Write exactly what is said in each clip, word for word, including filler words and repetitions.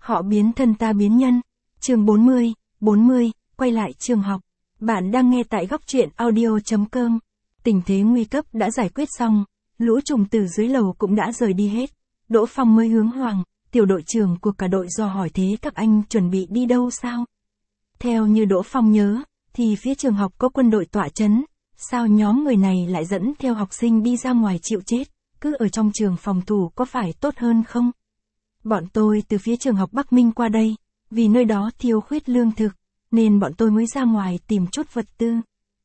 Họ biến thân ta biến nhân. Chương bốn mươi, bốn mươi, quay lại trường học. Bạn đang nghe tại góc truyện audio chấm com. Tình thế nguy cấp đã giải quyết xong, lũ trùng từ dưới lầu cũng đã rời đi hết. Đỗ Phong mới hướng Hoàng, tiểu đội trưởng của cả đội dò hỏi thế các anh chuẩn bị đi đâu sao? Theo như Đỗ Phong nhớ, thì phía trường học có quân đội tọa trấn, sao nhóm người này lại dẫn theo học sinh đi ra ngoài chịu chết, cứ ở trong trường phòng thủ có phải tốt hơn không? Bọn tôi từ phía trường học Bắc Minh qua đây, vì nơi đó thiếu khuyết lương thực, nên bọn tôi mới ra ngoài tìm chút vật tư.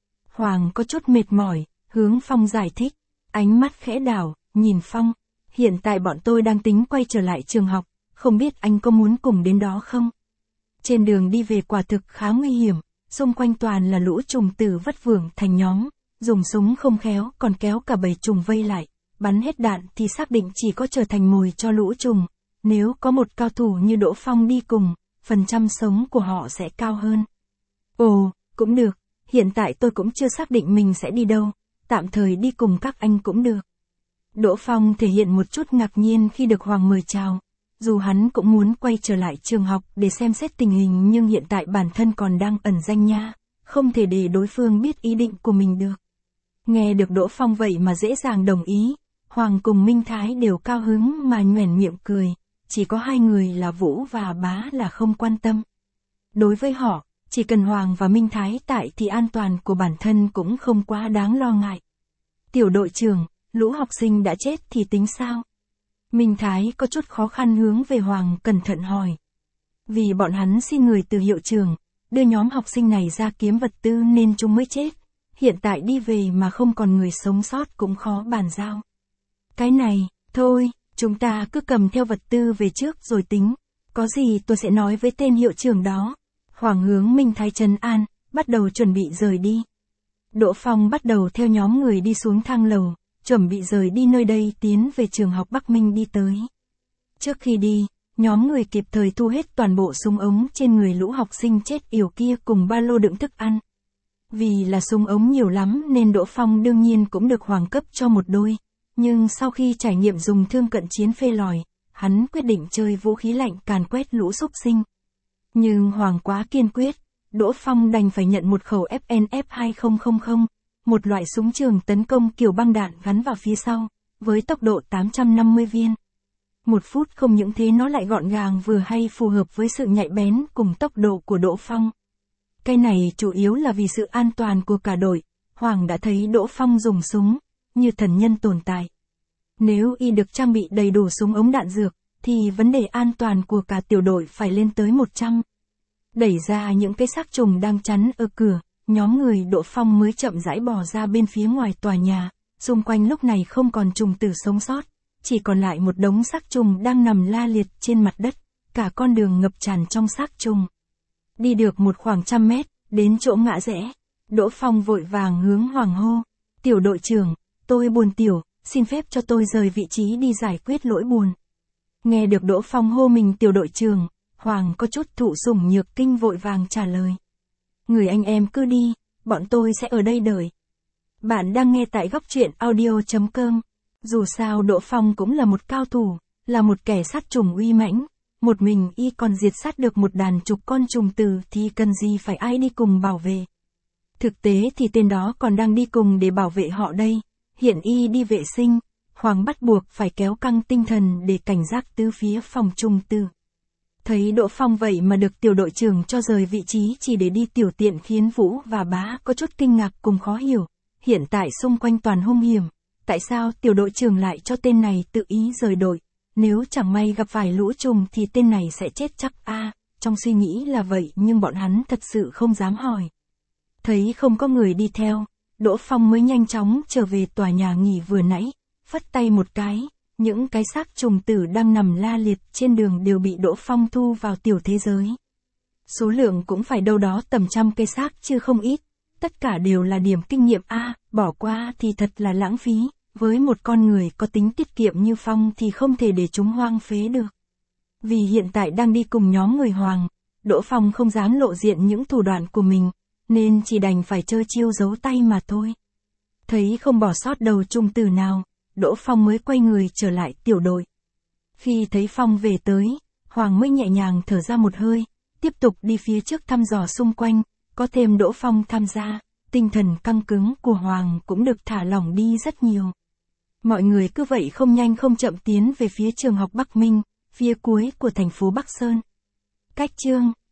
Hoàng có chút mệt mỏi, hướng Phong giải thích, ánh mắt khẽ đảo, nhìn Phong, hiện tại bọn tôi đang tính quay trở lại trường học, không biết anh có muốn cùng đến đó không? Trên đường đi về quả thực khá nguy hiểm, xung quanh toàn là lũ trùng tử vất vưởng thành nhóm, dùng súng không khéo còn kéo cả bầy trùng vây lại, bắn hết đạn thì xác định chỉ có trở thành mồi cho lũ trùng. Nếu có một cao thủ như Đỗ Phong đi cùng, phần trăm sống của họ sẽ cao hơn. Ồ, cũng được, hiện tại tôi cũng chưa xác định mình sẽ đi đâu, tạm thời đi cùng các anh cũng được. Đỗ Phong thể hiện một chút ngạc nhiên khi được Hoàng mời chào. Dù hắn cũng muốn quay trở lại trường học để xem xét tình hình nhưng hiện tại bản thân còn đang ẩn danh nha, không thể để đối phương biết ý định của mình được. Nghe được Đỗ Phong vậy mà dễ dàng đồng ý, Hoàng cùng Minh Thái đều cao hứng mà nhoẻn miệng cười, chỉ có hai người là Vũ và Bá là không quan tâm. Đối với họ, chỉ cần Hoàng và Minh Thái tại thì an toàn của bản thân cũng không quá đáng lo ngại. Tiểu đội trưởng, lũ học sinh đã chết thì tính sao? Minh Thái có chút khó khăn hướng về Hoàng cẩn thận hỏi. Vì bọn hắn xin người từ hiệu trưởng, đưa nhóm học sinh này ra kiếm vật tư nên chúng mới chết. Hiện tại đi về mà không còn người sống sót cũng khó bàn giao. Cái này, thôi, chúng ta cứ cầm theo vật tư về trước rồi tính. Có gì tôi sẽ nói với tên hiệu trưởng đó. Hoàng hướng Minh Thái trấn an, bắt đầu chuẩn bị rời đi. Đỗ Phong bắt đầu theo nhóm người đi xuống thang lầu, chuẩn bị rời đi nơi đây tiến về trường học Bắc Minh đi tới. Trước khi đi, nhóm người kịp thời thu hết toàn bộ súng ống trên người lũ học sinh chết yểu kia cùng ba lô đựng thức ăn. Vì là súng ống nhiều lắm nên Đỗ Phong đương nhiên cũng được Hoàng cấp cho một đôi, nhưng sau khi trải nghiệm dùng thương cận chiến phê lòi, hắn quyết định chơi vũ khí lạnh càn quét lũ xúc sinh. Nhưng Hoàng quá kiên quyết, Đỗ Phong đành phải nhận một khẩu F N F hai không không không. Một loại súng trường tấn công kiểu băng đạn gắn vào phía sau, với tốc độ tám trăm năm mươi viên. Một phút không những thế nó lại gọn gàng vừa hay phù hợp với sự nhạy bén cùng tốc độ của Đỗ Phong. Cái này chủ yếu là vì sự an toàn của cả đội, Hoàng đã thấy Đỗ Phong dùng súng, như thần nhân tồn tại. Nếu y được trang bị đầy đủ súng ống đạn dược, thì vấn đề an toàn của cả tiểu đội phải lên tới một trăm. Đẩy ra những cái xác trùng đang chắn ở cửa. Nhóm người Đỗ Phong mới chậm rãi bò ra bên phía ngoài tòa nhà, xung quanh lúc này không còn trùng tử sống sót, chỉ còn lại một đống xác trùng đang nằm la liệt trên mặt đất, cả con đường ngập tràn trong xác trùng. Đi được một khoảng trăm mét, đến chỗ ngã rẽ, Đỗ Phong vội vàng hướng Hoàng hô, tiểu đội trưởng, tôi buồn tiểu, xin phép cho tôi rời vị trí đi giải quyết lỗi buồn. Nghe được Đỗ Phong hô mình tiểu đội trưởng, Hoàng có chút thụ sủng nhược kinh vội vàng trả lời. Người anh em cứ đi, bọn tôi sẽ ở đây đợi. Bạn đang nghe tại góc truyện audio chấm com. Dù sao Đỗ Phong cũng là một cao thủ, là một kẻ sát trùng uy mãnh, một mình y còn diệt sát được một đàn chục con trùng tử thì cần gì phải ai đi cùng bảo vệ. Thực tế thì tên đó còn đang đi cùng để bảo vệ họ đây, hiện y đi vệ sinh, Hoàng bắt buộc phải kéo căng tinh thần để cảnh giác tứ phía phòng trùng tử. Thấy Đỗ Phong vậy mà được tiểu đội trưởng cho rời vị trí chỉ để đi tiểu tiện khiến Vũ và Bá có chút kinh ngạc cùng khó hiểu. Hiện tại xung quanh toàn hung hiểm, tại sao tiểu đội trưởng lại cho tên này tự ý rời đội? Nếu chẳng may gặp phải lũ trùng thì tên này sẽ chết chắc a. À, trong suy nghĩ là vậy nhưng bọn hắn thật sự không dám hỏi. Thấy không có người đi theo, Đỗ Phong mới nhanh chóng trở về tòa nhà nghỉ vừa nãy, phất tay một cái. Những cái xác trùng tử đang nằm la liệt trên đường đều bị Đỗ Phong thu vào tiểu thế giới. Số lượng cũng phải đâu đó tầm trăm cây xác chứ không ít. Tất cả đều là điểm kinh nghiệm A, à, bỏ qua thì thật là lãng phí. Với một con người có tính tiết kiệm như Phong thì không thể để chúng hoang phế được. Vì hiện tại đang đi cùng nhóm người Hoàng, Đỗ Phong không dám lộ diện những thủ đoạn của mình, nên chỉ đành phải chơi chiêu giấu tay mà thôi. Thấy không bỏ sót đầu trùng tử nào, Đỗ Phong mới quay người trở lại tiểu đội. Khi thấy Phong về tới, Hoàng mới nhẹ nhàng thở ra một hơi, tiếp tục đi phía trước thăm dò xung quanh, có thêm Đỗ Phong tham gia, tinh thần căng cứng của Hoàng cũng được thả lỏng đi rất nhiều. Mọi người cứ vậy không nhanh không chậm tiến về phía trường học Bắc Minh, phía cuối của thành phố Bắc Sơn. Cách chương